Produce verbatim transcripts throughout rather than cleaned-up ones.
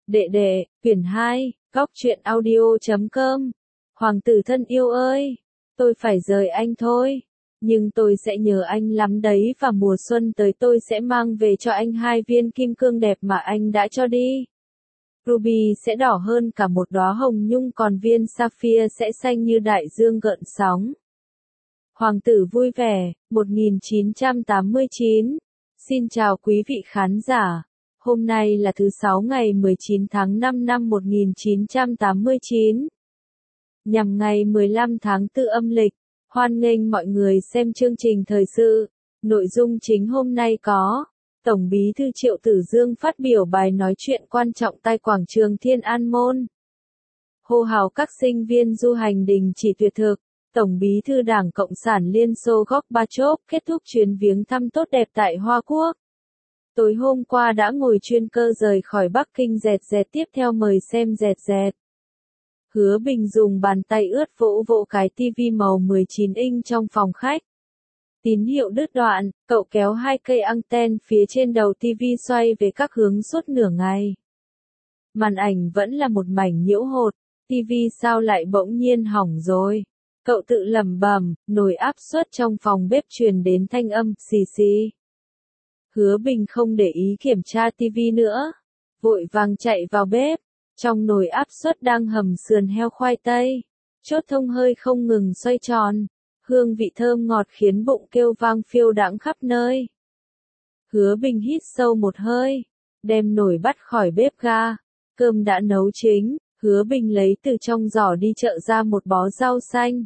Đệ đệ, quyển hai, góc truyện audio chấm com. Hoàng tử thân yêu ơi, tôi phải rời anh thôi. Nhưng tôi sẽ nhớ anh lắm đấy và mùa xuân tới tôi sẽ mang về cho anh hai viên kim cương đẹp mà anh đã cho đi. Ruby sẽ đỏ hơn cả một đóa hồng nhung còn viên sapphire sẽ xanh như đại dương gợn sóng. Hoàng tử vui vẻ, một nghìn chín trăm tám mươi chín. Xin chào quý vị khán giả. Hôm nay là thứ sáu ngày mười chín tháng năm năm một nghìn chín trăm tám mươi chín. Nhằm ngày mười lăm tháng tư âm lịch, hoan nghênh mọi người xem chương trình thời sự. Nội dung chính hôm nay có: Tổng Bí thư Triệu Tử Dương phát biểu bài nói chuyện quan trọng tại quảng trường Thiên An Môn. Hô hào các sinh viên du hành đình chỉ tuyệt thực. Tổng Bí thư Đảng Cộng sản Liên Xô Gorbachev kết thúc chuyến viếng thăm tốt đẹp tại Hoa Quốc. Tối hôm qua đã ngồi chuyên cơ rời khỏi Bắc Kinh dẹt dẹt tiếp theo mời xem dẹt dẹt. Hứa Bình dùng bàn tay ướt vỗ vỗ cái tivi màu mười chín inch trong phòng khách. Tín hiệu đứt đoạn, cậu kéo hai cây anten phía trên đầu tivi xoay về các hướng suốt nửa ngày. Màn ảnh vẫn là một mảnh nhiễu hột, tivi sao lại bỗng nhiên hỏng rồi. Cậu tự lẩm bẩm, nồi áp suất trong phòng bếp truyền đến thanh âm xì xì. Hứa Bình không để ý kiểm tra tivi nữa, vội vàng chạy vào bếp. Trong nồi áp suất đang hầm sườn heo khoai tây, chốt thông hơi không ngừng xoay tròn, hương vị thơm ngọt khiến bụng kêu vang phiêu đãng khắp nơi. Hứa Bình hít sâu một hơi, đem nồi bắt khỏi bếp ga, cơm đã nấu chín, Hứa Bình lấy từ trong giỏ đi chợ ra một bó rau xanh.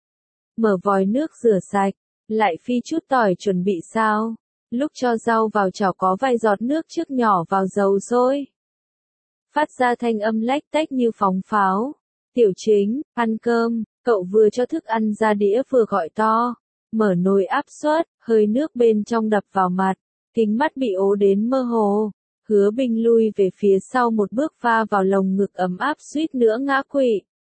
Mở vòi nước rửa sạch, lại phi chút tỏi chuẩn bị sao. Lúc cho rau vào chảo có vài giọt nước trước nhỏ vào dầu sôi. Phát ra thanh âm lách tách như phóng pháo. Tiểu Chính, ăn cơm, cậu vừa cho thức ăn ra đĩa vừa gọi to. Mở nồi áp suất, hơi nước bên trong đập vào mặt, kính mắt bị ố đến mơ hồ. Hứa Bình lui về phía sau một bước va vào lồng ngực ấm áp suýt nữa ngã quỵ.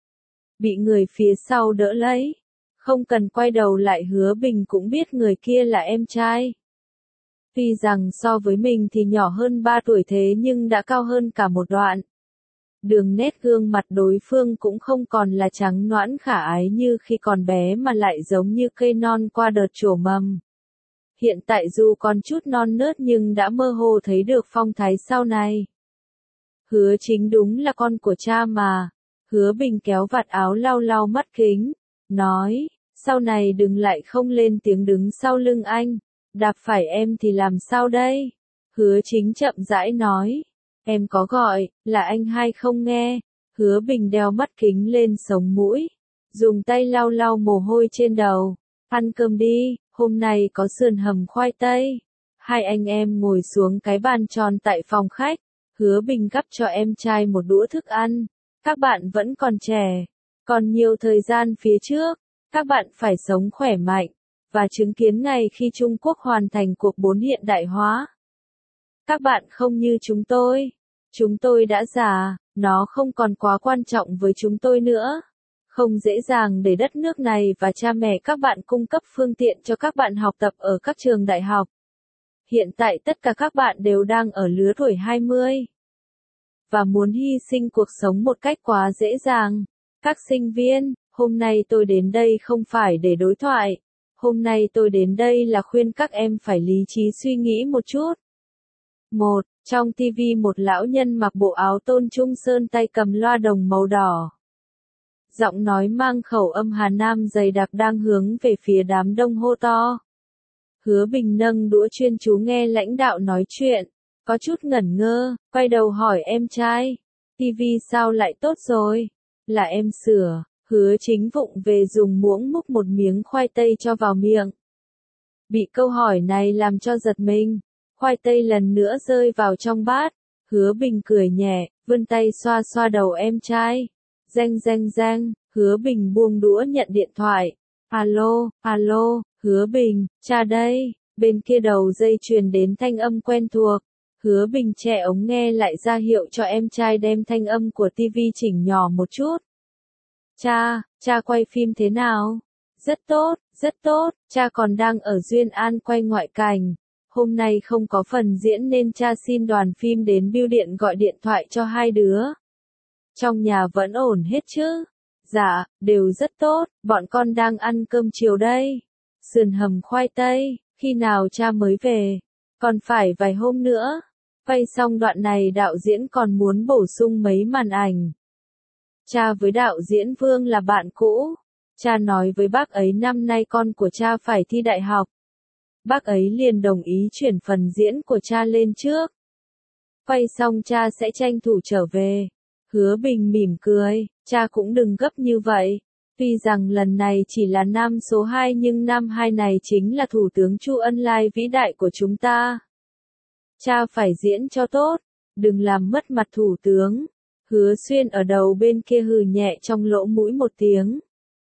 Bị người phía sau đỡ lấy. Không cần quay đầu lại Hứa Bình cũng biết người kia là em trai. Tuy rằng so với mình thì nhỏ hơn ba tuổi thế nhưng đã cao hơn cả một đoạn. Đường nét gương mặt đối phương cũng không còn là trắng nõn khả ái như khi còn bé mà lại giống như cây non qua đợt trổ mầm. Hiện tại dù còn chút non nớt nhưng đã mơ hồ thấy được phong thái sau này. Hứa Chính đúng là con của cha mà. Hứa Bình kéo vạt áo lau lau mắt kính, nói, sau này đừng lại không lên tiếng đứng sau lưng anh. Đạp phải em thì làm sao đây? Hứa Chính chậm rãi nói. Em có gọi, là anh hay không nghe? Hứa Bình đeo mắt kính lên sống mũi. Dùng tay lau lau mồ hôi trên đầu. Ăn cơm đi, hôm nay có sườn hầm khoai tây. Hai anh em ngồi xuống cái bàn tròn tại phòng khách. Hứa Bình gắp cho em trai một đũa thức ăn. Các bạn vẫn còn trẻ. Còn nhiều thời gian phía trước. Các bạn phải sống khỏe mạnh. Và chứng kiến ngày khi Trung Quốc hoàn thành cuộc bốn hiện đại hóa. Các bạn không như chúng tôi. Chúng tôi đã già, nó không còn quá quan trọng với chúng tôi nữa. Không dễ dàng để đất nước này và cha mẹ các bạn cung cấp phương tiện cho các bạn học tập ở các trường đại học. Hiện tại tất cả các bạn đều đang ở lứa tuổi hai mươi. Và muốn hy sinh cuộc sống một cách quá dễ dàng. Các sinh viên, hôm nay tôi đến đây không phải để đối thoại. Hôm nay tôi đến đây là khuyên các em phải lý trí suy nghĩ một chút. một. Trong tivi một lão nhân mặc bộ áo tôn trung sơn tay cầm loa đồng màu đỏ. Giọng nói mang khẩu âm Hà Nam dày đặc đang hướng về phía đám đông hô to. Hứa Bình nâng đũa chuyên chú nghe lãnh đạo nói chuyện. Có chút ngẩn ngơ, quay đầu hỏi em trai. Tivi sao lại tốt rồi? Là em sửa. Hứa Chính vụng về dùng muỗng múc một miếng khoai tây cho vào miệng. Bị câu hỏi này làm cho giật mình. Khoai tây lần nữa rơi vào trong bát. Hứa Bình cười nhẹ, vươn tay xoa xoa đầu em trai. Reng reng reng, Hứa Bình buông đũa nhận điện thoại. Alo, alo, Hứa Bình, cha đây. Bên kia đầu dây truyền đến thanh âm quen thuộc. Hứa Bình che ống nghe lại ra hiệu cho em trai đem thanh âm của tivi chỉnh nhỏ một chút. Cha, cha quay phim thế nào? Rất tốt, rất tốt, cha còn đang ở Duyên An quay ngoại cảnh. hôm nay không có phần diễn nên cha xin đoàn phim đến bưu điện gọi điện thoại cho hai đứa. Trong nhà vẫn ổn hết chứ? Dạ, đều rất tốt, bọn con đang ăn cơm chiều đây. Sườn hầm khoai tây, khi nào cha mới về? Còn phải vài hôm nữa. Quay xong đoạn này đạo diễn còn muốn bổ sung mấy màn ảnh. Cha với đạo diễn Vương là bạn cũ. Cha nói với bác ấy năm nay con của cha phải thi đại học. Bác ấy liền đồng ý chuyển phần diễn của cha lên trước. Quay xong cha sẽ tranh thủ trở về. Hứa Bình mỉm cười, cha cũng đừng gấp như vậy. Tuy rằng lần này chỉ là năm số hai nhưng năm hai này chính là Thủ tướng Chu Ân Lai vĩ đại của chúng ta. Cha phải diễn cho tốt, đừng làm mất mặt Thủ tướng. Hứa Xuyên ở đầu bên kia hừ nhẹ trong lỗ mũi một tiếng.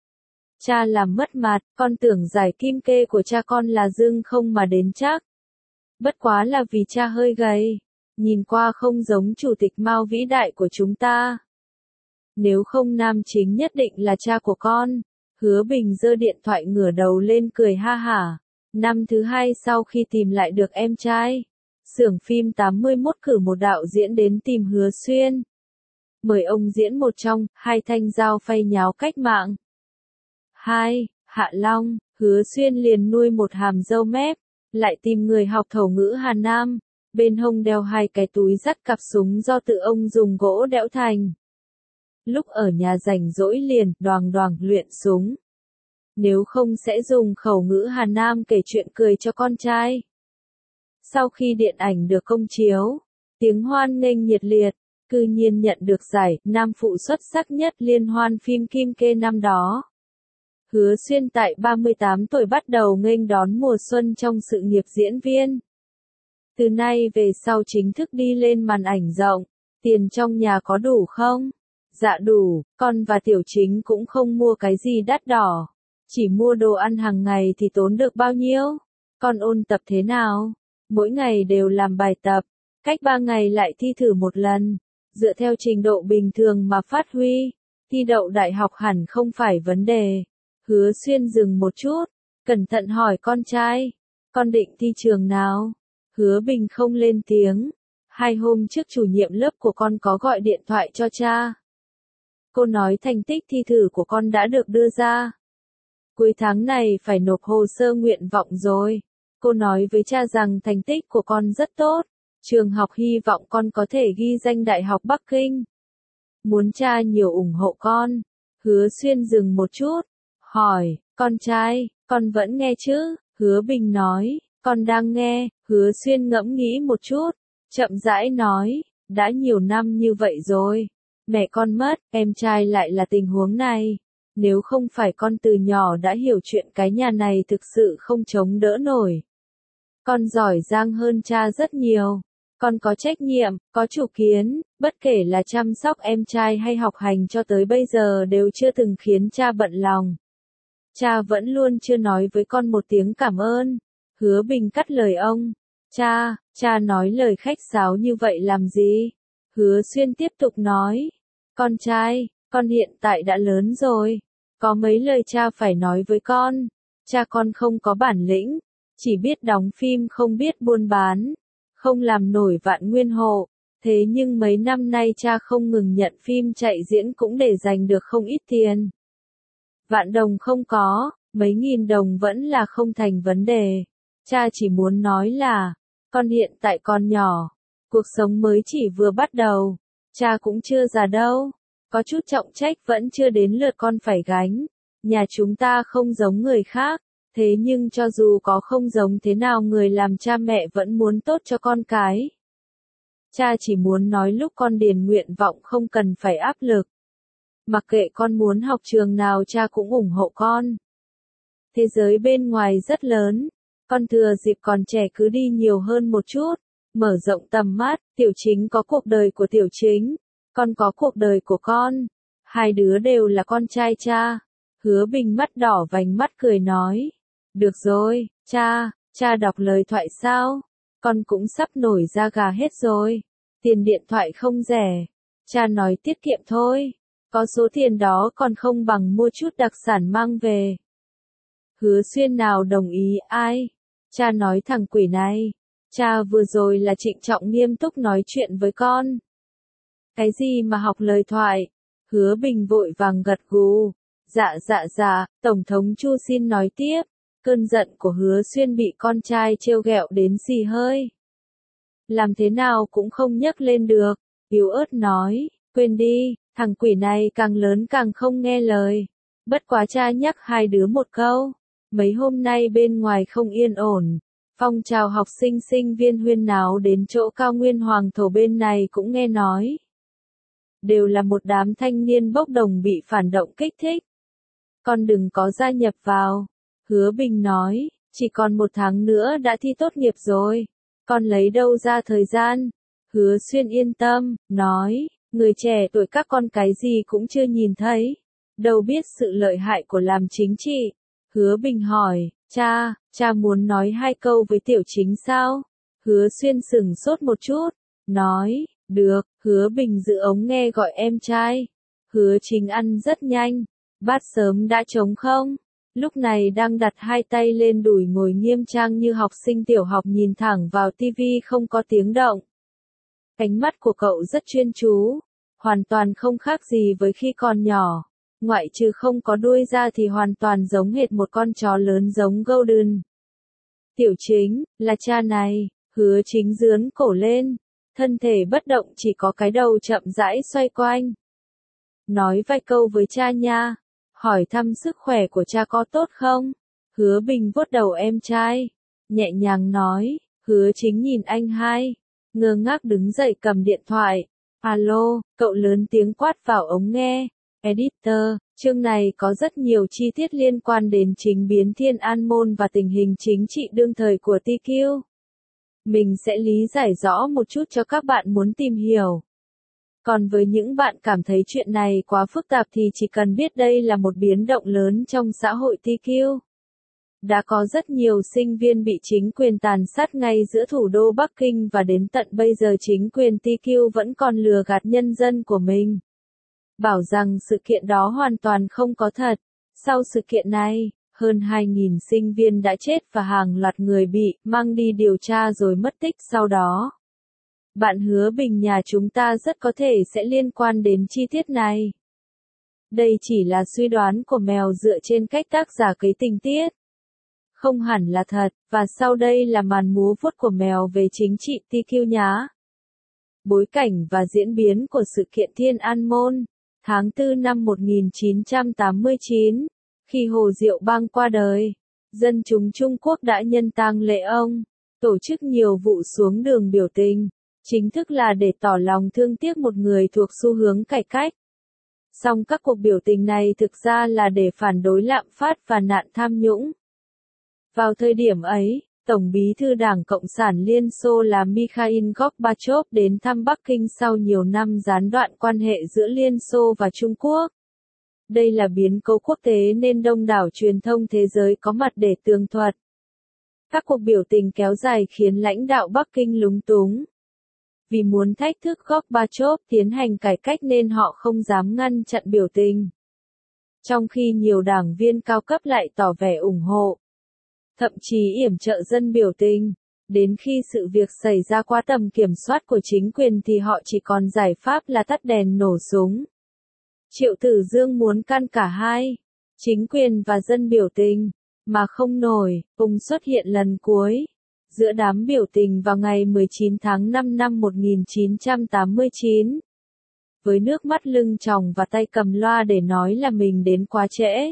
Cha làm mất mặt, con tưởng giải kim kê của cha con là dưng không mà đến chắc. Bất quá là vì cha hơi gầy, nhìn qua không giống chủ tịch Mao vĩ đại của chúng ta. Nếu không nam chính nhất định là cha của con. Hứa Bình giơ điện thoại ngửa đầu lên cười ha hả. Năm thứ hai sau khi tìm lại được em trai, xưởng phim tám mươi mốt cử một đạo diễn đến tìm Hứa Xuyên. Mời ông diễn một trong hai thanh dao phay nháo cách mạng. Hai, Hạ Long. Hứa Xuyên liền nuôi một hàm dâu mép, lại tìm người học thổ ngữ Hà Nam, bên hông đeo hai cái túi dắt cặp súng do tự ông dùng gỗ đẽo thành. Lúc ở nhà rảnh rỗi liền đoàng đoàng luyện súng. Nếu không sẽ dùng khẩu ngữ Hà Nam kể chuyện cười cho con trai. Sau khi điện ảnh được công chiếu, tiếng hoan nghênh nhiệt liệt, cư nhiên nhận được giải nam phụ xuất sắc nhất liên hoan phim Kim Kê năm đó. Hứa Xuyên tại ba mươi tám tuổi bắt đầu nghênh đón mùa xuân trong sự nghiệp diễn viên. Từ nay về sau chính thức đi lên màn ảnh rộng. Tiền trong nhà có đủ không? Dạ đủ, con và Tiểu Chính cũng không mua cái gì đắt đỏ. Chỉ mua đồ ăn hàng ngày thì tốn được bao nhiêu? Con ôn tập thế nào? Mỗi ngày đều làm bài tập, cách ba ngày lại thi thử một lần. Dựa theo trình độ bình thường mà phát huy, thi đậu đại học hẳn không phải vấn đề. Hứa Xuyên dừng một chút, cẩn thận hỏi con trai, con định thi trường nào? Hứa Bình không lên tiếng. Hai hôm trước chủ nhiệm lớp của con có gọi điện thoại cho cha. Cô nói thành tích thi thử của con đã được đưa ra. Cuối tháng này phải nộp hồ sơ nguyện vọng rồi. Cô nói với cha rằng thành tích của con rất tốt. Trường học hy vọng con có thể ghi danh Đại học Bắc Kinh. Muốn cha nhiều ủng hộ con. Hứa Xuyên dừng một chút, hỏi, con trai, con vẫn nghe chứ? Hứa Bình nói, con đang nghe. Hứa Xuyên ngẫm nghĩ một chút, chậm rãi nói, đã nhiều năm như vậy rồi. Mẹ con mất, em trai lại là tình huống này. Nếu không phải con từ nhỏ đã hiểu chuyện cái nhà này thực sự không chống đỡ nổi. Con giỏi giang hơn cha rất nhiều. Con có trách nhiệm, có chủ kiến, bất kể là chăm sóc em trai hay học hành cho tới bây giờ đều chưa từng khiến cha bận lòng. Cha vẫn luôn chưa nói với con một tiếng cảm ơn. Hứa Bình cắt lời ông. Cha, cha nói lời khách sáo như vậy làm gì? Hứa Xuyên tiếp tục nói. Con trai, con hiện tại đã lớn rồi. Có mấy lời cha phải nói với con. Cha con không có bản lĩnh, chỉ biết đóng phim không biết buôn bán, không làm nổi vạn nguyên hộ. Thế nhưng mấy năm nay cha không ngừng nhận phim chạy diễn cũng để giành được không ít tiền. Vạn đồng không có, mấy nghìn đồng vẫn là không thành vấn đề. Cha chỉ muốn nói là, con hiện tại còn nhỏ, cuộc sống mới chỉ vừa bắt đầu. Cha cũng chưa già đâu, có chút trọng trách vẫn chưa đến lượt con phải gánh. Nhà chúng ta không giống người khác, thế nhưng cho dù có không giống thế nào người làm cha mẹ vẫn muốn tốt cho con cái. Cha chỉ muốn nói lúc con điền nguyện vọng không cần phải áp lực. Mặc kệ con muốn học trường nào cha cũng ủng hộ con. Thế giới bên ngoài rất lớn, con thừa dịp còn trẻ cứ đi nhiều hơn một chút, mở rộng tầm mắt. Tiểu Chính có cuộc đời của Tiểu Chính, con có cuộc đời của con. Hai đứa đều là con trai cha. Hứa Bình mắt đỏ vành mắt cười nói. Được rồi, cha, cha đọc lời thoại sao? Con cũng sắp nổi da gà hết rồi. Tiền điện thoại không rẻ. Cha nói tiết kiệm thôi. Có số tiền đó còn không bằng mua chút đặc sản mang về. Hứa Xuyên nào đồng ý ai? Cha nói thằng quỷ này, Cha vừa rồi là trịnh trọng nghiêm túc nói chuyện với con. Cái gì mà học lời thoại? Hứa Bình vội vàng gật gù. Dạ dạ dạ, Tổng thống Chu xin nói tiếp. Cơn giận của Hứa Xuyên bị con trai trêu ghẹo đến xì hơi. Làm thế nào cũng không nhấc lên được, yếu ớt nói, quên đi, thằng quỷ này càng lớn càng không nghe lời. Bất quá cha nhắc hai đứa một câu, mấy hôm nay bên ngoài không yên ổn. Phong trào học sinh sinh viên huyên náo đến chỗ cao nguyên hoàng thổ bên này cũng nghe nói. Đều là một đám thanh niên bốc đồng bị phản động kích thích. Con đừng có gia nhập vào. Hứa Bình nói, chỉ còn một tháng nữa đã thi tốt nghiệp rồi. Con lấy đâu ra thời gian? Hứa Xuyên yên tâm, nói, người trẻ tuổi các con cái gì cũng chưa nhìn thấy. Đâu biết sự lợi hại của làm chính trị. Hứa Bình hỏi, cha, cha muốn nói hai câu với Tiểu Chính sao? Hứa Xuyên sửng sốt một chút, nói, được. Hứa Bình giữ ống nghe gọi em trai. Hứa Chính ăn rất nhanh, bát sớm đã trống không? Lúc này đang đặt hai tay lên đùi ngồi nghiêm trang như học sinh tiểu học nhìn thẳng vào tivi không có tiếng động. Ánh mắt của cậu rất chuyên chú, hoàn toàn không khác gì với khi còn nhỏ. Ngoại trừ không có đuôi ra thì hoàn toàn giống hệt một con chó lớn giống Golden. Tiểu Chính, là cha này. Hứa Chính dướn cổ lên, thân thể bất động chỉ có cái đầu chậm rãi xoay quanh. Nói vài câu với cha nha. Hỏi thăm sức khỏe của cha có tốt không? Hứa Bình vuốt đầu em trai, nhẹ nhàng nói. Hứa Chính nhìn anh hai, ngơ ngác đứng dậy cầm điện thoại. Alo, cậu lớn tiếng quát vào ống nghe. Editor, chương này có rất nhiều chi tiết liên quan đến chính biến Thiên An Môn và tình hình chính trị đương thời của tê quy. Mình sẽ lý giải rõ một chút cho các bạn muốn tìm hiểu. Còn với những bạn cảm thấy chuyện này quá phức tạp thì chỉ cần biết đây là một biến động lớn trong xã hội tê quy. Đã có rất nhiều sinh viên bị chính quyền tàn sát ngay giữa thủ đô Bắc Kinh và đến tận bây giờ chính quyền tê quy vẫn còn lừa gạt nhân dân của mình. Bảo rằng sự kiện đó hoàn toàn không có thật. Sau sự kiện này, hơn hai nghìn sinh viên đã chết và hàng loạt người bị mang đi điều tra rồi mất tích sau đó. Bạn Hứa Bình nhà chúng ta rất có thể sẽ liên quan đến chi tiết này. Đây chỉ là suy đoán của mèo dựa trên cách tác giả cấy tình tiết. Không hẳn là thật, và sau đây là màn múa vuốt của mèo về chính trị tê quy nhá. Bối cảnh và diễn biến của sự kiện Thiên An Môn. Tháng tư năm một nghìn chín trăm tám mươi chín, khi Hồ Diệu Bang qua đời, dân chúng Trung Quốc đã nhân tang lễ ông, tổ chức nhiều vụ xuống đường biểu tình, chính thức là để tỏ lòng thương tiếc một người thuộc xu hướng cải cách. Song các cuộc biểu tình này thực ra là để phản đối lạm phát và nạn tham nhũng. Vào thời điểm ấy, Tổng bí thư Đảng Cộng sản Liên Xô là Mikhail Gorbachev đến thăm Bắc Kinh sau nhiều năm gián đoạn quan hệ giữa Liên Xô và Trung Quốc. Đây là biến cố quốc tế nên đông đảo truyền thông thế giới có mặt để tường thuật. Các cuộc biểu tình kéo dài khiến lãnh đạo Bắc Kinh lúng túng. Vì muốn thách thức Gorbachev tiến hành cải cách nên họ không dám ngăn chặn biểu tình. Trong khi nhiều đảng viên cao cấp lại tỏ vẻ ủng hộ. Thậm chí yểm trợ dân biểu tình. Đến khi sự việc xảy ra quá tầm kiểm soát của chính quyền thì họ chỉ còn giải pháp là tắt đèn nổ súng. Triệu Tử Dương muốn can cả hai, chính quyền và dân biểu tình, mà không nổi, cùng xuất hiện lần cuối. Giữa đám biểu tình vào ngày mười chín tháng năm năm một nghìn chín trăm tám mươi chín. Với nước mắt lưng tròng và tay cầm loa để nói là mình đến quá trễ.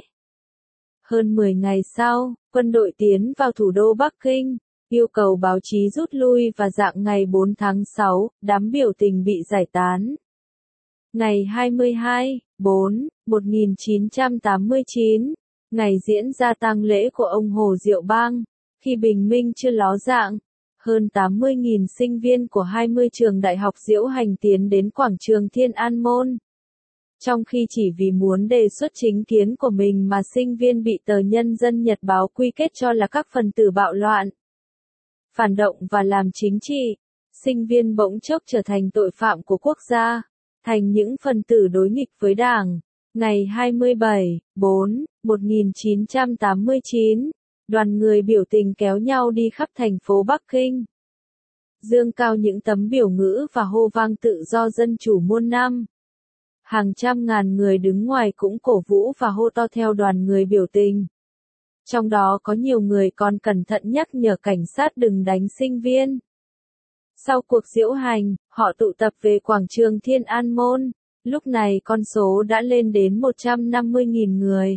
Hơn mười ngày sau, quân đội tiến vào thủ đô Bắc Kinh, yêu cầu báo chí rút lui và dạng ngày bốn tháng sáu, đám biểu tình bị giải tán. Ngày hai mươi hai tháng bốn, một nghìn chín trăm tám mươi chín, ngày diễn ra tang lễ của ông Hồ Diệu Bang, khi bình minh chưa ló dạng, hơn tám mươi nghìn sinh viên của hai mươi trường đại học diễu hành tiến đến quảng trường Thiên An Môn. Trong khi chỉ vì muốn đề xuất chính kiến của mình mà sinh viên bị tờ Nhân dân Nhật báo quy kết cho là các phần tử bạo loạn, phản động và làm chính trị, sinh viên bỗng chốc trở thành tội phạm của quốc gia, thành những phần tử đối nghịch với Đảng. Ngày hai mươi bảy tháng bốn, một nghìn chín trăm tám mươi chín, đoàn người biểu tình kéo nhau đi khắp thành phố Bắc Kinh. dương cao những tấm biểu ngữ và hô vang tự do dân chủ muôn năm. Hàng trăm ngàn người đứng ngoài cũng cổ vũ và hô to theo đoàn người biểu tình. Trong đó có nhiều người còn cẩn thận nhắc nhở cảnh sát đừng đánh sinh viên. Sau cuộc diễu hành, họ tụ tập về quảng trường Thiên An Môn. Lúc này con số đã lên đến một trăm năm mươi nghìn người.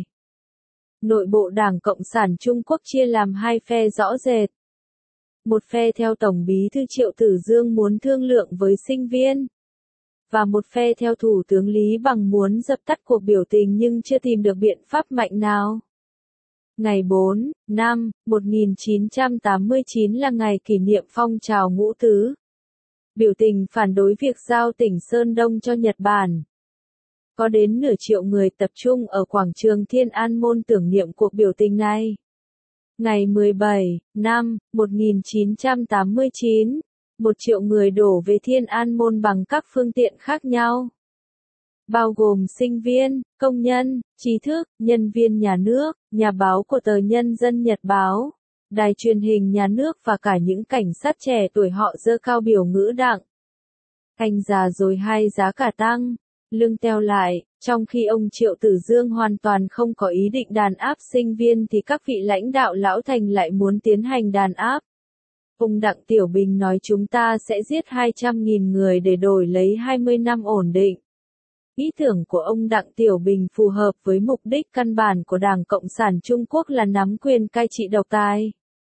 Nội bộ Đảng Cộng sản Trung Quốc chia làm hai phe rõ rệt. Một phe theo Tổng bí thư Triệu Tử Dương muốn thương lượng với sinh viên. Và một phe theo Thủ tướng Lý Bằng muốn dập tắt cuộc biểu tình nhưng chưa tìm được biện pháp mạnh nào. Ngày bốn, năm, một nghìn chín trăm tám mươi chín là ngày kỷ niệm phong trào Ngũ Tứ. Biểu tình phản đối việc giao tỉnh Sơn Đông cho Nhật Bản. Có đến nửa triệu người tập trung ở quảng trường Thiên An Môn tưởng niệm cuộc biểu tình này. Ngày mười bảy, năm, một nghìn chín trăm tám mươi chín, một triệu người đổ về Thiên An Môn bằng các phương tiện khác nhau. Bao gồm sinh viên, công nhân, trí thức, nhân viên nhà nước, nhà báo của tờ Nhân dân Nhật báo, đài truyền hình nhà nước và cả những cảnh sát trẻ tuổi họ giơ cao biểu ngữ đặng. Anh già rồi hay giá cả tăng, lương teo lại, trong khi ông Triệu Tử Dương hoàn toàn không có ý định đàn áp sinh viên thì các vị lãnh đạo lão thành lại muốn tiến hành đàn áp. Ông Đặng Tiểu Bình nói chúng ta sẽ giết hai trăm nghìn người để đổi lấy hai mươi năm ổn định. Ý tưởng của ông Đặng Tiểu Bình phù hợp với mục đích căn bản của Đảng Cộng sản Trung Quốc là nắm quyền cai trị độc tài.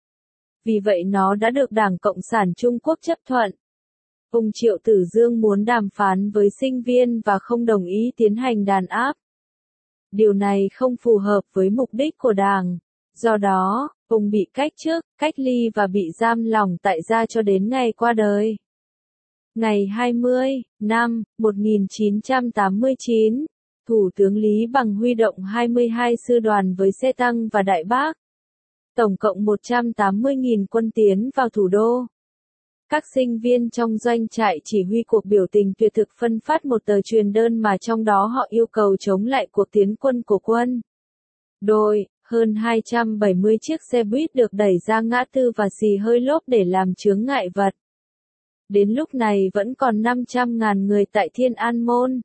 Vì vậy nó đã được Đảng Cộng sản Trung Quốc chấp thuận. Ông Triệu Tử Dương muốn đàm phán với sinh viên và không đồng ý tiến hành đàn áp. Điều này không phù hợp với mục đích của Đảng. Do đó, ông bị cách chức, cách ly và bị giam lỏng tại gia cho đến ngày qua đời. Ngày hai mươi, năm, một nghìn chín trăm tám mươi chín, Thủ tướng Lý Bằng huy động hai mươi hai sư đoàn với xe tăng và đại bác. Tổng cộng một trăm tám mươi nghìn quân tiến vào thủ đô. Các sinh viên trong doanh trại chỉ huy cuộc biểu tình tuyệt thực phân phát một tờ truyền đơn mà trong đó họ yêu cầu chống lại cuộc tiến quân của quân đội. Hơn hai trăm bảy mươi chiếc xe buýt được đẩy ra ngã tư và xì hơi lốp để làm chướng ngại vật. Đến lúc này vẫn còn năm trăm ngàn người tại Thiên An Môn.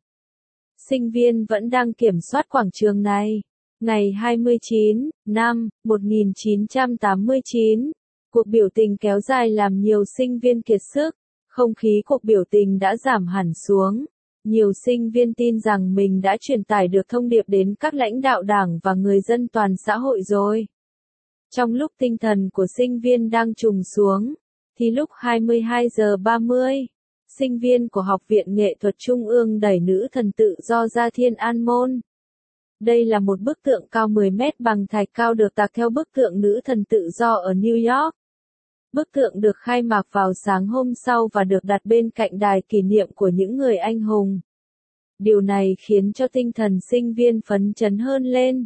Sinh viên vẫn đang kiểm soát quảng trường này. Ngày hai mươi chín, năm, một nghìn chín trăm tám mươi chín, cuộc biểu tình kéo dài làm nhiều sinh viên kiệt sức. Không khí cuộc biểu tình đã giảm hẳn xuống. Nhiều sinh viên tin rằng mình đã truyền tải được thông điệp đến các lãnh đạo đảng và người dân toàn xã hội rồi. Trong lúc tinh thần của sinh viên đang trùng xuống, thì lúc hai mươi hai giờ ba mươi, sinh viên của Học viện Nghệ thuật Trung ương đẩy nữ thần tự do ra Thiên An Môn. Đây là một bức tượng cao mười mét bằng thạch cao được tạc theo bức tượng nữ thần tự do ở New York. Bức tượng được khai mạc vào sáng hôm sau và được đặt bên cạnh đài kỷ niệm của những người anh hùng. Điều này khiến cho tinh thần sinh viên phấn chấn hơn lên.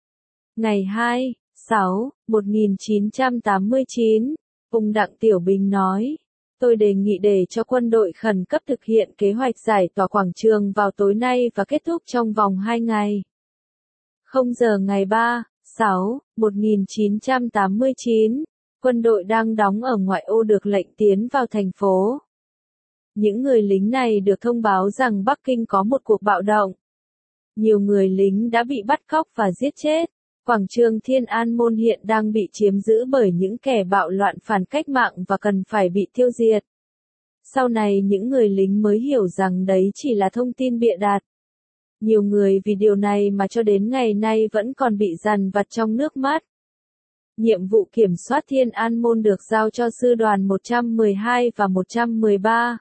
Ngày hai, sáu, một nghìn chín trăm tám mươi chín, ông Đặng Tiểu Bình nói, tôi đề nghị để cho quân đội khẩn cấp thực hiện kế hoạch giải tỏa quảng trường vào tối nay và kết thúc trong vòng hai ngày. không giờ ngày ba, sáu, một nghìn chín trăm tám mươi chín, quân đội đang đóng ở ngoại ô được lệnh tiến vào thành phố. Những người lính này được thông báo rằng Bắc Kinh có một cuộc bạo động. Nhiều người lính đã bị bắt cóc và giết chết. Quảng trường Thiên An Môn hiện đang bị chiếm giữ bởi những kẻ bạo loạn phản cách mạng và cần phải bị tiêu diệt. Sau này những người lính mới hiểu rằng đấy chỉ là thông tin bịa đặt. Nhiều người vì điều này mà cho đến ngày nay vẫn còn bị dằn vặt trong nước mắt. Nhiệm vụ kiểm soát Thiên An Môn được giao cho sư đoàn một trăm mười hai và một trăm mười ba.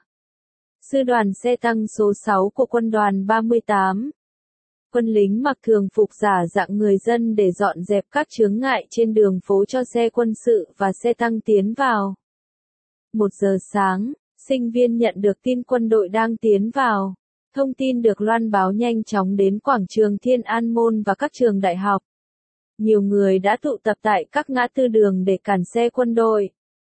Sư đoàn xe tăng số sáu của quân đoàn ba mươi tám. Quân lính mặc thường phục giả dạng người dân để dọn dẹp các chướng ngại trên đường phố cho xe quân sự và xe tăng tiến vào. Một giờ sáng, sinh viên nhận được tin quân đội đang tiến vào. Thông tin được loan báo nhanh chóng đến quảng trường Thiên An Môn và các trường đại học. Nhiều người đã tụ tập tại các ngã tư đường để cản xe quân đội.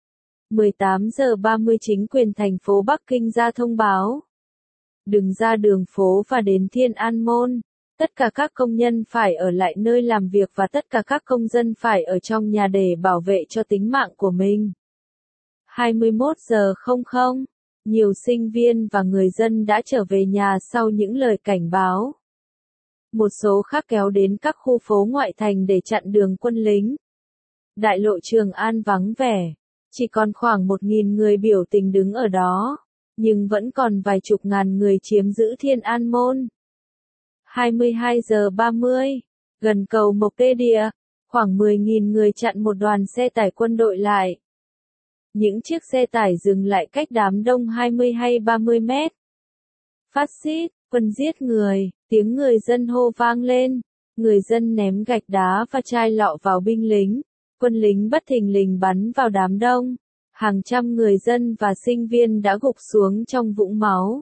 mười tám giờ ba mươi chính quyền thành phố Bắc Kinh ra thông báo. Đừng ra đường phố và đến Thiên An Môn. Tất cả các công nhân phải ở lại nơi làm việc và tất cả các công dân phải ở trong nhà để bảo vệ cho tính mạng của mình. hai mươi mốt giờ không không, nhiều sinh viên và người dân đã trở về nhà sau những lời cảnh báo. Một số khác kéo đến các khu phố ngoại thành để chặn đường quân lính. Đại lộ Trường An vắng vẻ, chỉ còn khoảng một nghìn người biểu tình đứng ở đó, nhưng vẫn còn vài chục ngàn người chiếm giữ Thiên An Môn. hai mươi hai giờ ba mươi, gần cầu Mộc Kê Địa, khoảng mười nghìn người chặn một đoàn xe tải quân đội lại. Những chiếc xe tải dừng lại cách đám đông hai mươi hay ba mươi mét. Phát xít, quân giết người, tiếng người dân hô vang lên, người dân ném gạch đá và chai lọ vào binh lính, quân lính bất thình lình bắn vào đám đông, hàng trăm người dân và sinh viên đã gục xuống trong vũng máu.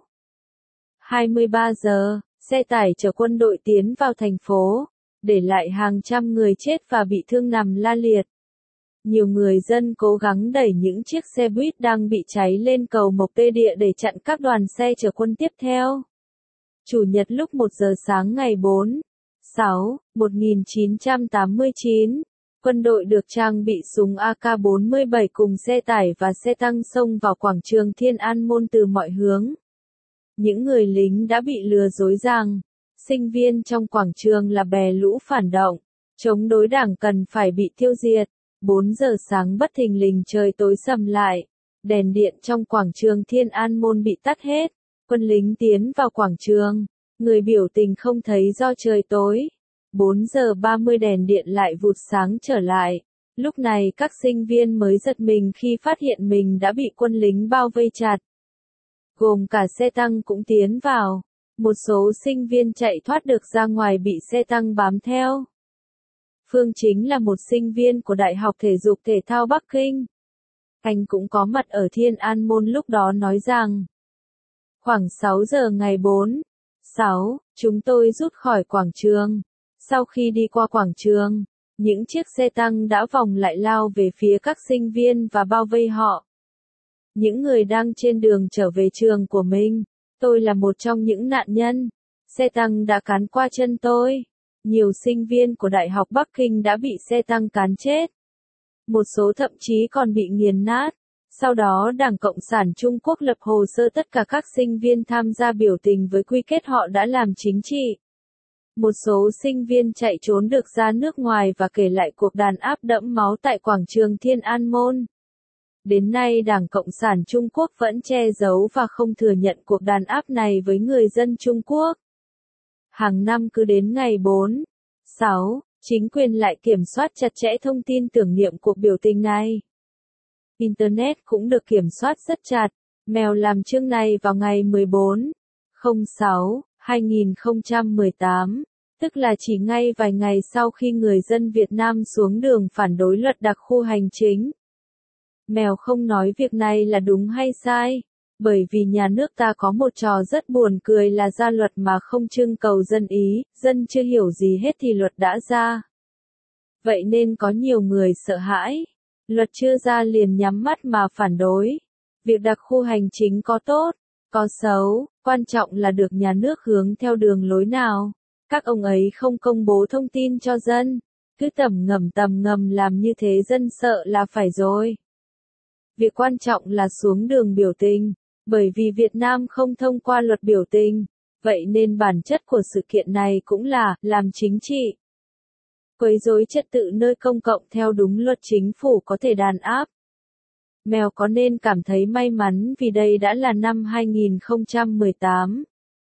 hai mươi ba giờ, xe tải chở quân đội tiến vào thành phố, để lại hàng trăm người chết và bị thương nằm la liệt. Nhiều người dân cố gắng đẩy những chiếc xe buýt đang bị cháy lên cầu Mộc Kê Địa để chặn các đoàn xe chở quân tiếp theo. Chủ nhật lúc một giờ sáng ngày bốn, sáu, một nghìn chín trăm tám mươi chín, quân đội được trang bị súng A K bốn mươi bảy cùng xe tải và xe tăng xông vào quảng trường Thiên An Môn từ mọi hướng. Những người lính đã bị lừa dối rằng, sinh viên trong quảng trường là bè lũ phản động, chống đối đảng cần phải bị tiêu diệt. bốn giờ sáng bất thình lình trời tối sầm lại, đèn điện trong quảng trường Thiên An Môn bị tắt hết, quân lính tiến vào quảng trường, người biểu tình không thấy do trời tối. bốn giờ ba mươi đèn điện lại vụt sáng trở lại, lúc này các sinh viên mới giật mình khi phát hiện mình đã bị quân lính bao vây chặt. Gồm cả xe tăng cũng tiến vào, một số sinh viên chạy thoát được ra ngoài bị xe tăng bám theo. Phương Chính là một sinh viên của Đại học Thể dục Thể thao Bắc Kinh. Anh cũng có mặt ở Thiên An Môn lúc đó nói rằng, khoảng sáu giờ ngày bốn, sáu, chúng tôi rút khỏi quảng trường. Sau khi đi qua quảng trường, những chiếc xe tăng đã vòng lại lao về phía các sinh viên và bao vây họ. Những người đang trên đường trở về trường của mình, tôi là một trong những nạn nhân. Xe tăng đã cán qua chân tôi. Nhiều sinh viên của Đại học Bắc Kinh đã bị xe tăng cán chết. Một số thậm chí còn bị nghiền nát. Sau đó Đảng Cộng sản Trung Quốc lập hồ sơ tất cả các sinh viên tham gia biểu tình với quy kết họ đã làm chính trị. Một số sinh viên chạy trốn được ra nước ngoài và kể lại cuộc đàn áp đẫm máu tại quảng trường Thiên An Môn. Đến nay Đảng Cộng sản Trung Quốc vẫn che giấu và không thừa nhận cuộc đàn áp này với người dân Trung Quốc. Hàng năm cứ đến ngày bốn, sáu, chính quyền lại kiểm soát chặt chẽ thông tin tưởng niệm cuộc biểu tình này. Internet cũng được kiểm soát rất chặt. Mèo làm chương này vào ngày mười bốn, không sáu, hai nghìn không trăm mười tám, tức là chỉ ngay vài ngày sau khi người dân Việt Nam xuống đường phản đối luật đặc khu hành chính. Mèo không nói việc này là đúng hay sai, bởi vì nhà nước ta có một trò rất buồn cười là ra luật mà không trưng cầu dân ý, dân chưa hiểu gì hết thì luật đã ra. Vậy nên có nhiều người sợ hãi, luật chưa ra liền nhắm mắt mà phản đối. Việc đặc khu hành chính có tốt, có xấu, quan trọng là được nhà nước hướng theo đường lối nào. Các ông ấy không công bố thông tin cho dân, cứ tầm ngầm tầm ngầm làm như thế dân sợ là phải rồi. Việc quan trọng là xuống đường biểu tình, bởi vì Việt Nam không thông qua luật biểu tình, vậy nên bản chất của sự kiện này cũng là làm chính trị. Quấy rối trật tự nơi công cộng theo đúng luật chính phủ có thể đàn áp. Mèo có nên cảm thấy may mắn vì đây đã là năm hai nghìn không trăm mười tám.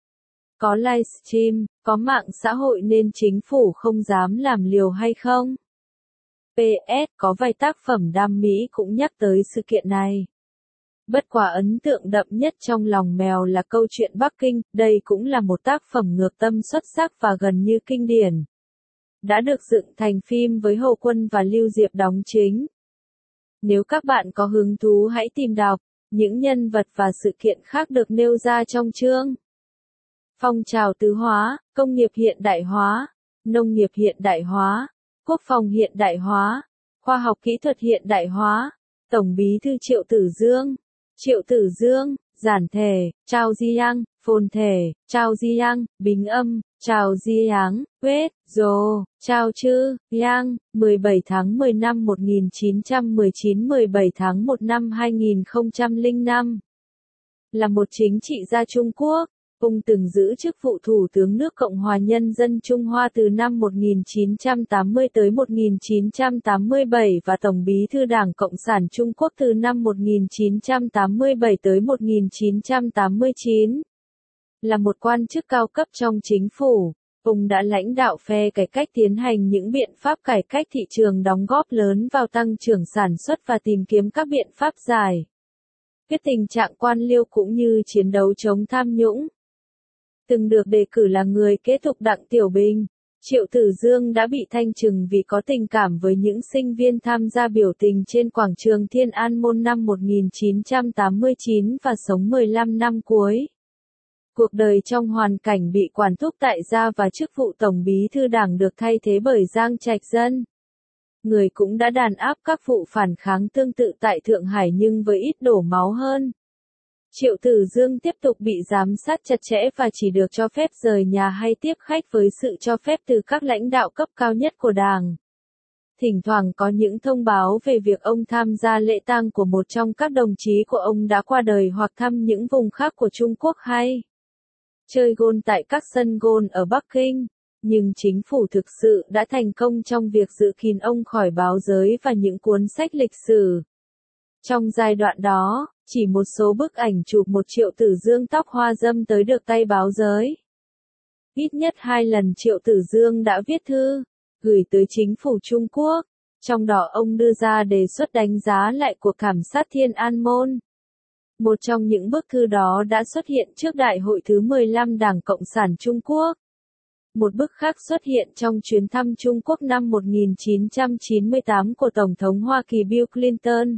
Có livestream, có mạng xã hội nên chính phủ không dám làm liều hay không? pê ét có vài tác phẩm đam mỹ cũng nhắc tới sự kiện này. Bất quá ấn tượng đậm nhất trong lòng mèo là câu chuyện Bắc Kinh, đây cũng là một tác phẩm ngược tâm xuất sắc và gần như kinh điển. Đã được dựng thành phim với Hồ Quân và Lưu Diệp đóng chính. Nếu các bạn có hứng thú hãy tìm đọc những nhân vật và sự kiện khác được nêu ra trong chương. Phong trào tứ hóa, công nghiệp hiện đại hóa, nông nghiệp hiện đại hóa, quốc phòng hiện đại hóa, khoa học kỹ thuật hiện đại hóa, Tổng bí thư Triệu Tử Dương, Triệu Tử Dương, giản thể, Chao Jiang, phồn thể, Chao Jiang, bình âm, Chào Di Áng, Quết, Dồ, chào Chư, Yang, mười bảy tháng mười năm một nghìn chín trăm mười chín mười bảy tháng một năm hai nghìn không trăm lẻ năm. Là một chính trị gia Trung Quốc, ông từng giữ chức vụ Thủ tướng nước Cộng hòa Nhân dân Trung Hoa từ năm một nghìn chín trăm tám mươi tới một nghìn chín trăm tám mươi bảy và Tổng bí thư Đảng Cộng sản Trung Quốc từ năm một nghìn chín trăm tám mươi bảy tới một nghìn chín trăm tám mươi chín. Là một quan chức cao cấp trong chính phủ, ông đã lãnh đạo phe cải cách tiến hành những biện pháp cải cách thị trường đóng góp lớn vào tăng trưởng sản xuất và tìm kiếm các biện pháp giải quyết tình trạng quan liêu cũng như chiến đấu chống tham nhũng. Từng được đề cử là người kế tục Đặng Tiểu Bình, Triệu Tử Dương đã bị thanh trừng vì có tình cảm với những sinh viên tham gia biểu tình trên quảng trường Thiên An Môn năm một nghìn chín trăm tám mươi chín và sống mười lăm năm cuối. Cuộc đời trong hoàn cảnh bị quản thúc tại gia và chức vụ Tổng bí thư Đảng được thay thế bởi Giang Trạch Dân. Người cũng đã đàn áp các vụ phản kháng tương tự tại Thượng Hải nhưng với ít đổ máu hơn. Triệu Tử Dương tiếp tục bị giám sát chặt chẽ và chỉ được cho phép rời nhà hay tiếp khách với sự cho phép từ các lãnh đạo cấp cao nhất của Đảng. Thỉnh thoảng có những thông báo về việc ông tham gia lễ tang của một trong các đồng chí của ông đã qua đời hoặc thăm những vùng khác của Trung Quốc hay chơi gôn tại các sân gôn ở Bắc Kinh. Nhưng chính phủ thực sự đã thành công trong việc giữ kín ông khỏi báo giới và những cuốn sách lịch sử. Trong giai đoạn đó, chỉ một số bức ảnh chụp một Triệu Tử Dương tóc hoa râm tới được tay báo giới. Ít nhất hai lần Triệu Tử Dương đã viết thư, gửi tới chính phủ Trung Quốc, trong đó ông đưa ra đề xuất đánh giá lại cuộc thảm sát Thiên An Môn. Một trong những bức thư đó đã xuất hiện trước Đại hội thứ mười lăm Đảng Cộng sản Trung Quốc. Một bức khác xuất hiện trong chuyến thăm Trung Quốc năm một nghìn chín trăm chín mươi tám của Tổng thống Hoa Kỳ Bill Clinton.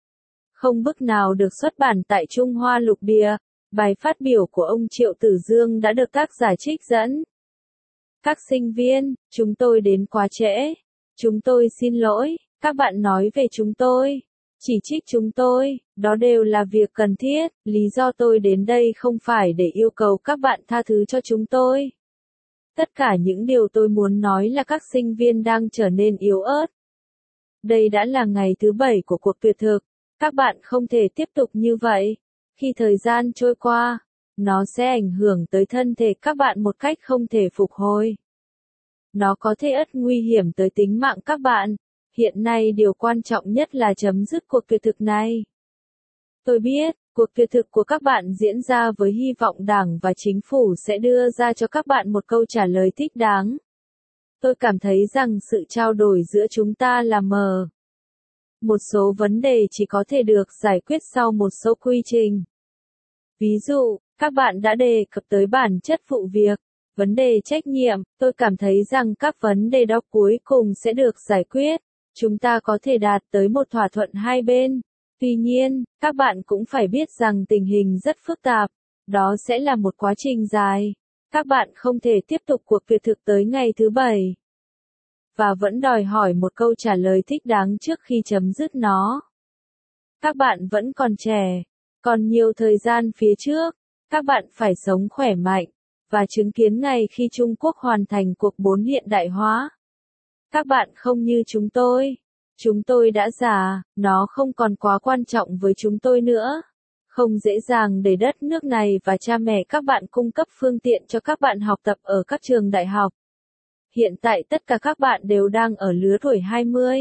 Không bức nào được xuất bản tại Trung Hoa lục địa. Bài phát biểu của ông Triệu Tử Dương đã được tác giả trích dẫn. Các sinh viên, chúng tôi đến quá trễ. Chúng tôi xin lỗi, các bạn nói về chúng tôi. Chỉ trích chúng tôi, đó đều là việc cần thiết. Lý do tôi đến đây không phải để yêu cầu các bạn tha thứ cho chúng tôi. Tất cả những điều tôi muốn nói là các sinh viên đang trở nên yếu ớt. Đây đã là ngày thứ bảy của cuộc tuyệt thực. Các bạn không thể tiếp tục như vậy. Khi thời gian trôi qua, nó sẽ ảnh hưởng tới thân thể các bạn một cách không thể phục hồi. Nó có thể ắt nguy hiểm tới tính mạng các bạn. Hiện nay điều quan trọng nhất là chấm dứt cuộc tuyệt thực này. Tôi biết, cuộc tuyệt thực của các bạn diễn ra với hy vọng Đảng và chính phủ sẽ đưa ra cho các bạn một câu trả lời thích đáng. Tôi cảm thấy rằng sự trao đổi giữa chúng ta là mờ. Một số vấn đề chỉ có thể được giải quyết sau một số quy trình. Ví dụ, các bạn đã đề cập tới bản chất vụ việc, vấn đề trách nhiệm, tôi cảm thấy rằng các vấn đề đó cuối cùng sẽ được giải quyết. Chúng ta có thể đạt tới một thỏa thuận hai bên. Tuy nhiên, các bạn cũng phải biết rằng tình hình rất phức tạp. Đó sẽ là một quá trình dài. Các bạn không thể tiếp tục cuộc tuyệt thực tới ngày thứ bảy. Và vẫn đòi hỏi một câu trả lời thích đáng trước khi chấm dứt nó. Các bạn vẫn còn trẻ, còn nhiều thời gian phía trước. Các bạn phải sống khỏe mạnh, và chứng kiến ngày khi Trung Quốc hoàn thành cuộc bốn hiện đại hóa. Các bạn không như chúng tôi. Chúng tôi đã già, nó không còn quá quan trọng với chúng tôi nữa. Không dễ dàng để đất nước này và cha mẹ các bạn cung cấp phương tiện cho các bạn học tập ở các trường đại học. Hiện tại tất cả các bạn đều đang ở lứa tuổi hai mươi.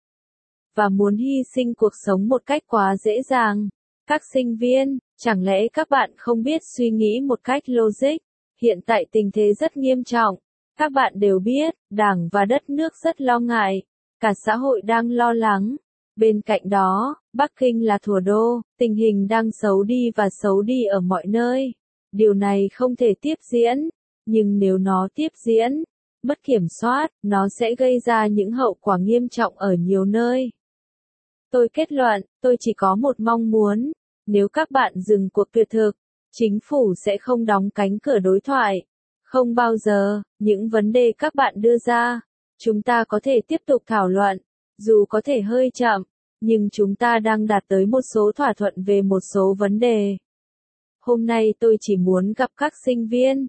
Và muốn hy sinh cuộc sống một cách quá dễ dàng. Các sinh viên, chẳng lẽ các bạn không biết suy nghĩ một cách logic? Hiện tại tình thế rất nghiêm trọng. Các bạn đều biết, Đảng và đất nước rất lo ngại. Cả xã hội đang lo lắng. Bên cạnh đó, Bắc Kinh là thủ đô, tình hình đang xấu đi và xấu đi ở mọi nơi. Điều này không thể tiếp diễn. Nhưng nếu nó tiếp diễn, mất kiểm soát, nó sẽ gây ra những hậu quả nghiêm trọng ở nhiều nơi. Tôi kết luận, tôi chỉ có một mong muốn. Nếu các bạn dừng cuộc tuyệt thực, chính phủ sẽ không đóng cánh cửa đối thoại. Không bao giờ, những vấn đề các bạn đưa ra, chúng ta có thể tiếp tục thảo luận, dù có thể hơi chậm, nhưng chúng ta đang đạt tới một số thỏa thuận về một số vấn đề. Hôm nay tôi chỉ muốn gặp các sinh viên,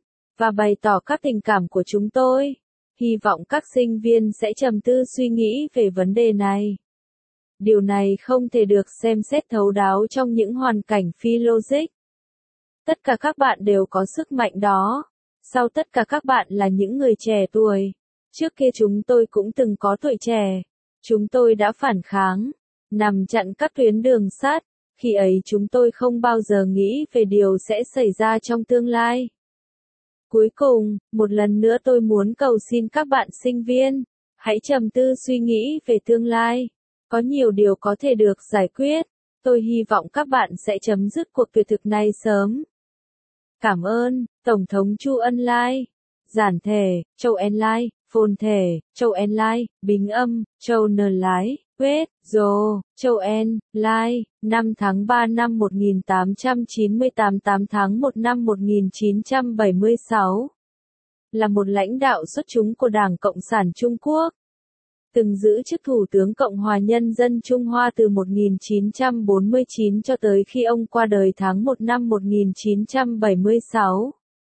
và bày tỏ các tình cảm của chúng tôi. Hy vọng các sinh viên sẽ trầm tư suy nghĩ về vấn đề này. Điều này không thể được xem xét thấu đáo trong những hoàn cảnh phi logic. Tất cả các bạn đều có sức mạnh đó. Sau tất cả các bạn là những người trẻ tuổi. Trước kia chúng tôi cũng từng có tuổi trẻ. Chúng tôi đã phản kháng, nằm chặn các tuyến đường sắt. Khi ấy chúng tôi không bao giờ nghĩ về điều sẽ xảy ra trong tương lai. Cuối cùng, một lần nữa tôi muốn cầu xin các bạn sinh viên, hãy trầm tư suy nghĩ về tương lai. Có nhiều điều có thể được giải quyết. Tôi hy vọng các bạn sẽ chấm dứt cuộc tuyệt thực này sớm. Cảm ơn, Tổng thống Chu Ân Lai. Giản thể, Châu En Lai, phồn thể, Châu En Lai, bình âm, Châu N Lái, Quết, Dồ, Châu En, Lai, năm tháng ba năm một nghìn tám trăm chín mươi tám, tám tháng một năm một nghìn chín trăm bảy mươi sáu. Là một lãnh đạo xuất chúng của Đảng Cộng sản Trung Quốc. Từng giữ chức Thủ tướng Cộng hòa Nhân dân Trung Hoa từ một nghìn chín trăm bốn mươi chín cho tới khi ông qua đời tháng một năm một nghìn chín trăm bảy mươi sáu.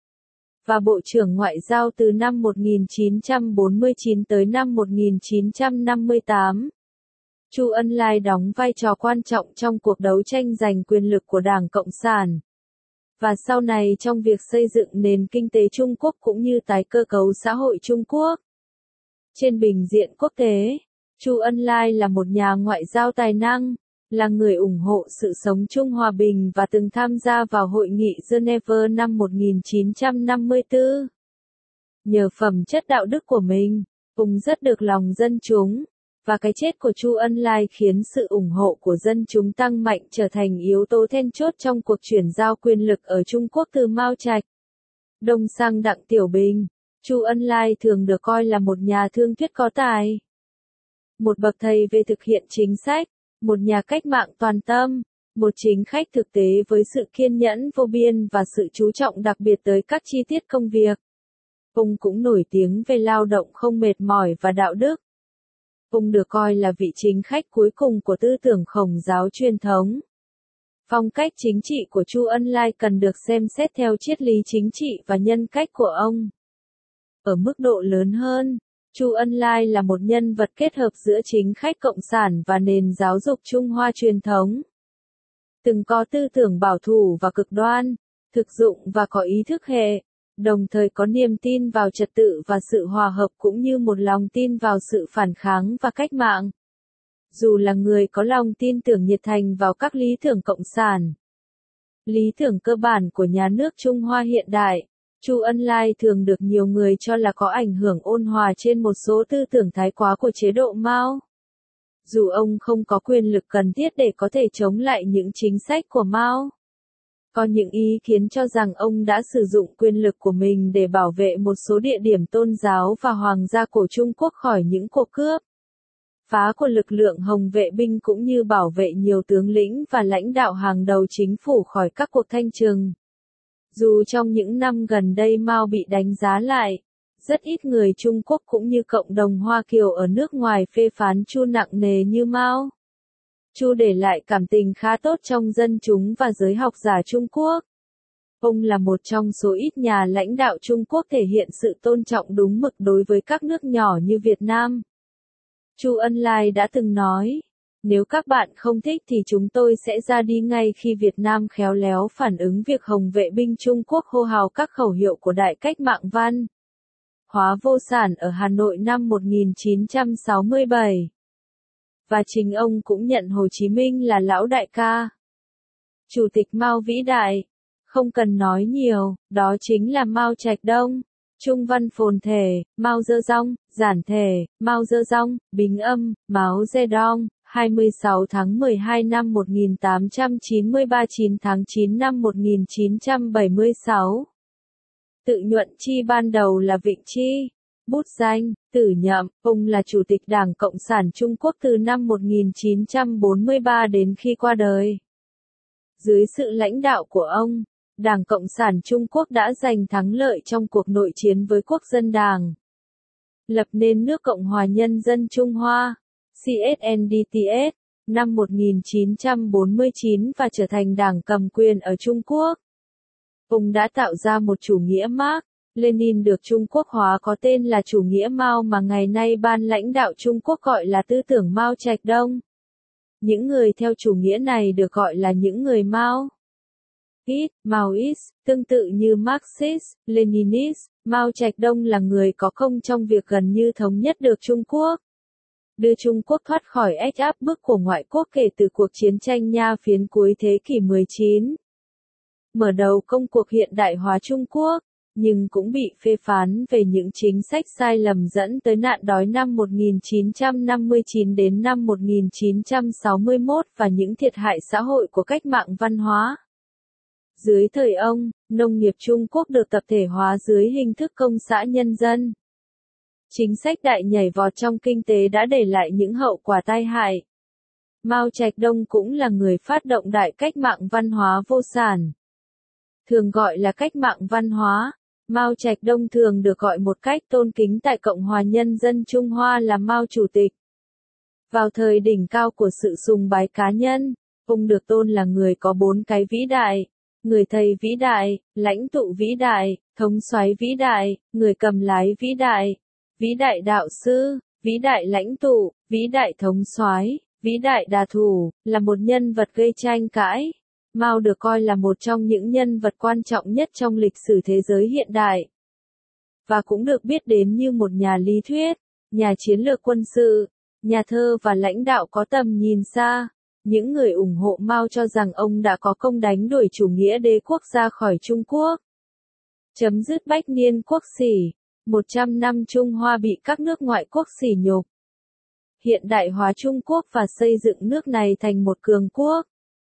Và Bộ trưởng Ngoại giao từ năm một nghìn chín trăm bốn mươi chín tới năm một nghìn chín trăm năm mươi tám. Chu Ân Lai đóng vai trò quan trọng trong cuộc đấu tranh giành quyền lực của Đảng Cộng sản. Và sau này trong việc xây dựng nền kinh tế Trung Quốc cũng như tái cơ cấu xã hội Trung Quốc. Trên bình diện quốc tế, Chu Ân Lai là một nhà ngoại giao tài năng, là người ủng hộ sự sống chung hòa bình và từng tham gia vào Hội nghị Geneva năm một nghìn chín trăm năm mươi tư. Nhờ phẩm chất đạo đức của mình, ông rất được lòng dân chúng, và cái chết của Chu Ân Lai khiến sự ủng hộ của dân chúng tăng mạnh trở thành yếu tố then chốt trong cuộc chuyển giao quyền lực ở Trung Quốc từ Mao Trạch Đông sang Đặng Tiểu Bình. Chu Ân Lai thường được coi là một nhà thương thuyết có tài, một bậc thầy về thực hiện chính sách, một nhà cách mạng toàn tâm, một chính khách thực tế với sự kiên nhẫn vô biên và sự chú trọng đặc biệt tới các chi tiết công việc. Ông cũng nổi tiếng về lao động không mệt mỏi và đạo đức. Ông được coi là vị chính khách cuối cùng của tư tưởng Khổng giáo truyền thống. Phong cách chính trị của Chu Ân Lai cần được xem xét theo triết lý chính trị và nhân cách của ông. Ở mức độ lớn hơn, Chu Ân Lai là một nhân vật kết hợp giữa chính khách cộng sản và nền giáo dục Trung Hoa truyền thống. Từng có tư tưởng bảo thủ và cực đoan, thực dụng và có ý thức hệ, đồng thời có niềm tin vào trật tự và sự hòa hợp cũng như một lòng tin vào sự phản kháng và cách mạng. Dù là người có lòng tin tưởng nhiệt thành vào các lý tưởng cộng sản, lý tưởng cơ bản của nhà nước Trung Hoa hiện đại, Chu Ân Lai thường được nhiều người cho là có ảnh hưởng ôn hòa trên một số tư tưởng thái quá của chế độ Mao. Dù ông không có quyền lực cần thiết để có thể chống lại những chính sách của Mao. Có những ý kiến cho rằng ông đã sử dụng quyền lực của mình để bảo vệ một số địa điểm tôn giáo và hoàng gia của Trung Quốc khỏi những cuộc cướp phá của lực lượng Hồng vệ binh cũng như bảo vệ nhiều tướng lĩnh và lãnh đạo hàng đầu chính phủ khỏi các cuộc thanh trừng. Dù trong những năm gần đây Mao bị đánh giá lại, rất ít người Trung Quốc cũng như cộng đồng Hoa Kiều ở nước ngoài phê phán Chu nặng nề như Mao. Chu để lại cảm tình khá tốt trong dân chúng và giới học giả Trung Quốc. Ông là một trong số ít nhà lãnh đạo Trung Quốc thể hiện sự tôn trọng đúng mực đối với các nước nhỏ như Việt Nam. Chu Ân Lai đã từng nói, nếu các bạn không thích thì chúng tôi sẽ ra đi ngay khi Việt Nam khéo léo phản ứng việc Hồng vệ binh Trung Quốc hô hào các khẩu hiệu của Đại cách mạng văn hóa vô sản ở Hà Nội năm một nghìn chín trăm sáu mươi bảy. Và chính ông cũng nhận Hồ Chí Minh là lão đại ca. Chủ tịch Mao vĩ đại, không cần nói nhiều, đó chính là Mao Trạch Đông. Trung văn phồn thể, Mao Zedong, giản thể, Mao Zedong, bình âm, Mao Zedong, hai mươi sáu tháng mười hai năm một nghìn tám trăm chín mươi ba, chín tháng chín năm một nghìn chín trăm bảy mươi sáu. Tự nhuận chi ban đầu là Vịnh Chi. Bút danh, Tử Nhậm, ông là Chủ tịch Đảng Cộng sản Trung Quốc từ năm một nghìn chín trăm bốn mươi ba đến khi qua đời. Dưới sự lãnh đạo của ông, Đảng Cộng sản Trung Quốc đã giành thắng lợi trong cuộc nội chiến với Quốc dân Đảng, lập nên nước Cộng hòa Nhân dân Trung Hoa, xê ét en đê tê ét, năm một nghìn chín trăm bốn mươi chín và trở thành đảng cầm quyền ở Trung Quốc. Ông đã tạo ra một chủ nghĩa Mác Lenin được Trung Quốc hóa có tên là chủ nghĩa Mao mà ngày nay ban lãnh đạo Trung Quốc gọi là tư tưởng Mao Trạch Đông. Những người theo chủ nghĩa này được gọi là những người Mao. Ít, Maoist, tương tự như Marxist, Leninist, Mao Trạch Đông là người có công trong việc gần như thống nhất được Trung Quốc, đưa Trung Quốc thoát khỏi ách áp bức của ngoại quốc kể từ cuộc chiến tranh Nha Phiến cuối thế kỷ mười chín. Mở đầu công cuộc hiện đại hóa Trung Quốc, nhưng cũng bị phê phán về những chính sách sai lầm dẫn tới nạn đói năm một nghìn chín trăm năm mươi chín đến năm một nghìn chín trăm sáu mươi mốt và những thiệt hại xã hội của cách mạng văn hóa. Dưới thời ông, nông nghiệp Trung Quốc được tập thể hóa dưới hình thức công xã nhân dân. Chính sách đại nhảy vọt trong kinh tế đã để lại những hậu quả tai hại. Mao Trạch Đông cũng là người phát động đại cách mạng văn hóa vô sản. Thường gọi là cách mạng văn hóa, Mao Trạch Đông thường được gọi một cách tôn kính tại Cộng hòa Nhân dân Trung Hoa là Mao Chủ tịch. Vào thời đỉnh cao của sự sùng bái cá nhân, ông được tôn là người có bốn cái vĩ đại, người thầy vĩ đại, lãnh tụ vĩ đại, thống soái vĩ đại, người cầm lái vĩ đại, vĩ đại đạo sư, vĩ đại lãnh tụ, vĩ đại thống soái, vĩ đại đả thủ, là một nhân vật gây tranh cãi. Mao được coi là một trong những nhân vật quan trọng nhất trong lịch sử thế giới hiện đại, và cũng được biết đến như một nhà lý thuyết, nhà chiến lược quân sự, nhà thơ và lãnh đạo có tầm nhìn xa. Những người ủng hộ Mao cho rằng ông đã có công đánh đuổi chủ nghĩa đế quốc ra khỏi Trung Quốc, chấm dứt bách niên quốc sỉ, một trăm năm Trung Hoa bị các nước ngoại quốc sỉ nhục, hiện đại hóa Trung Quốc và xây dựng nước này thành một cường quốc,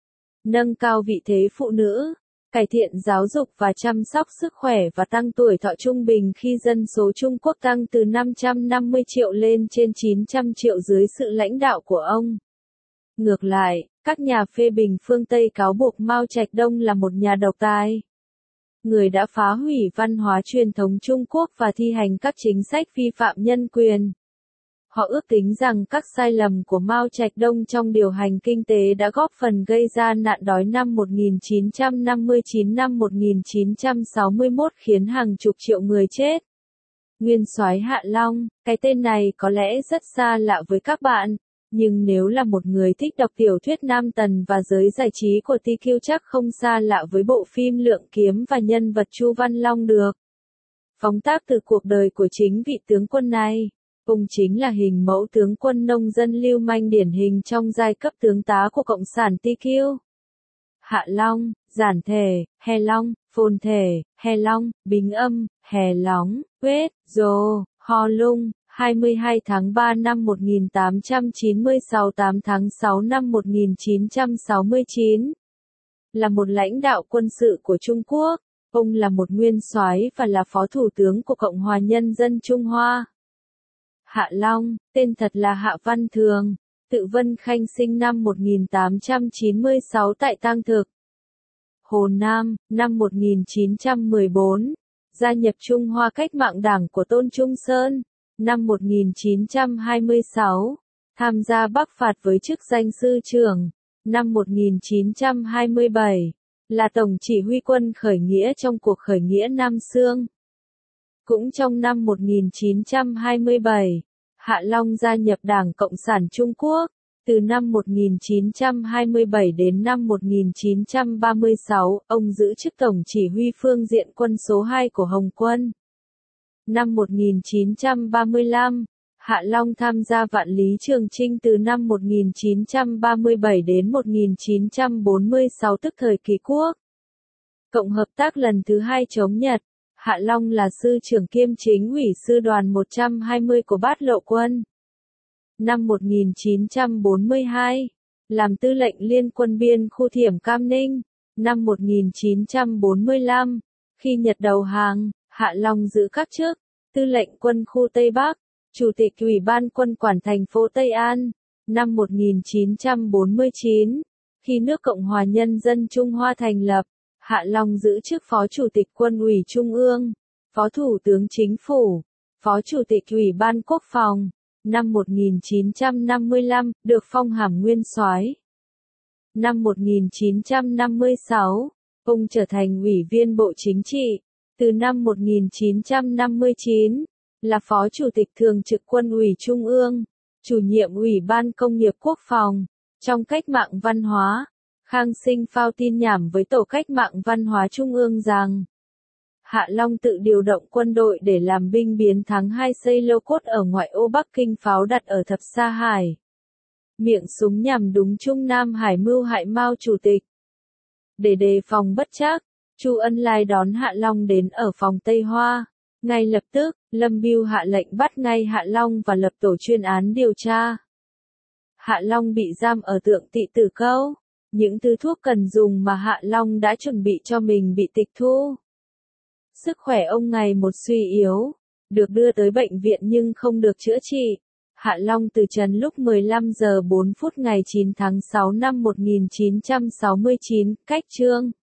nâng cao vị thế phụ nữ, cải thiện giáo dục và chăm sóc sức khỏe và tăng tuổi thọ trung bình khi dân số Trung Quốc tăng từ năm trăm năm mươi triệu lên trên chín trăm triệu dưới sự lãnh đạo của ông. Ngược lại, các nhà phê bình phương Tây cáo buộc Mao Trạch Đông là một nhà độc tài, người đã phá hủy văn hóa truyền thống Trung Quốc và thi hành các chính sách vi phạm nhân quyền. Họ ước tính rằng các sai lầm của Mao Trạch Đông trong điều hành kinh tế đã góp phần gây ra nạn đói năm một nghìn chín trăm năm mươi chín năm một nghìn chín trăm sáu mươi mốt khiến hàng chục triệu người chết. Nguyên soái Hạ Long, cái tên này có lẽ rất xa lạ với các bạn, nhưng nếu là một người thích đọc tiểu thuyết nam tần và giới giải trí của tê quy chắc không xa lạ với bộ phim Lượng Kiếm và nhân vật Chu Văn Long được phóng tác từ cuộc đời của chính vị tướng quân này. Ông chính là hình mẫu tướng quân nông dân lưu manh điển hình trong giai cấp tướng tá của Cộng sản tê quy. Hạ Long, giản thể, Hè Long, phồn thể, Hè Long, bình âm, Hè Lóng, Quết, Dồ, Ho Lung, hai mươi hai tháng ba năm một nghìn tám trăm chín mươi sáu, tám tháng sáu năm một nghìn chín trăm sáu mươi chín. Là một lãnh đạo quân sự của Trung Quốc, ông là một nguyên soái và là phó thủ tướng của Cộng hòa Nhân dân Trung Hoa. Hạ Long, tên thật là Hạ Văn Thường, tự Vân Khanh, sinh năm một nghìn tám trăm chín mươi sáu tại Tăng Thực, Hồ Nam, năm một nghìn chín trăm mười bốn, gia nhập Trung Hoa Cách mạng Đảng của Tôn Trung Sơn, năm một nghìn chín trăm hai mươi sáu, tham gia Bắc phạt với chức danh sư trưởng, năm một nghìn chín trăm hai mươi bảy, là tổng chỉ huy quân khởi nghĩa trong cuộc khởi nghĩa Nam Xương. Cũng trong năm một nghìn chín trăm hai mươi bảy, Hạ Long gia nhập Đảng Cộng sản Trung Quốc, từ năm một nghìn chín trăm hai mươi bảy đến năm một nghìn chín trăm ba mươi sáu, ông giữ chức tổng chỉ huy phương diện quân số hai của Hồng quân. Năm một nghìn chín trăm ba mươi lăm, Hạ Long tham gia Vạn Lý Trường Chinh từ năm một nghìn chín trăm ba mươi bảy đến một nghìn chín trăm bốn mươi sáu, tức thời kỳ quốc Cộng hợp tác lần thứ hai chống Nhật. Hạ Long là sư trưởng kiêm chính ủy sư đoàn một trăm hai mươi của Bát Lộ quân. Năm một nghìn chín trăm bốn mươi hai, làm tư lệnh Liên quân biên khu Thiểm Cam Ninh. Năm một nghìn chín trăm bốn mươi lăm, khi Nhật đầu hàng, Hạ Long giữ các chức tư lệnh quân khu Tây Bắc, chủ tịch Ủy ban quân quản thành phố Tây An. Năm một nghìn chín trăm bốn mươi chín, khi nước Cộng hòa Nhân dân Trung Hoa thành lập, Hạ Long giữ chức Phó Chủ tịch Quân ủy Trung ương, Phó Thủ tướng Chính phủ, Phó Chủ tịch Ủy ban Quốc phòng. Năm một nghìn chín trăm năm mươi lăm, được phong hàm nguyên soái. Năm một nghìn chín trăm năm mươi sáu, ông trở thành Ủy viên Bộ Chính trị, Từ năm một nghìn chín trăm năm mươi chín, là Phó Chủ tịch Thường trực Quân ủy Trung ương, chủ nhiệm Ủy ban Công nghiệp Quốc phòng. Trong cách mạng văn hóa, Khang Sinh phao tin nhảm với Tổ cách mạng văn hóa Trung ương rằng Hạ Long tự điều động quân đội để làm binh biến tháng hai xây lô cốt ở ngoại ô Bắc Kinh, pháo đặt ở Thập Sa Hải. Miệng súng nhằm đúng Trung Nam Hải mưu hại Mao Chủ tịch. Để đề phòng bất trắc, Chu Ân Lai đón Hạ Long đến ở phòng Tây Hoa. Ngay lập tức, Lâm Bưu hạ lệnh bắt ngay Hạ Long và lập tổ chuyên án điều tra. Hạ Long bị giam ở Tượng Tỵ Tử Câu. Những thứ thuốc cần dùng mà Hạ Long đã chuẩn bị cho mình bị tịch thu. Sức khỏe ông ngày một suy yếu, được đưa tới bệnh viện nhưng không được chữa trị. Hạ Long từ trần lúc mười lăm giờ bốn phút ngày chín tháng sáu năm một nghìn chín trăm sáu mươi chín, cách chương.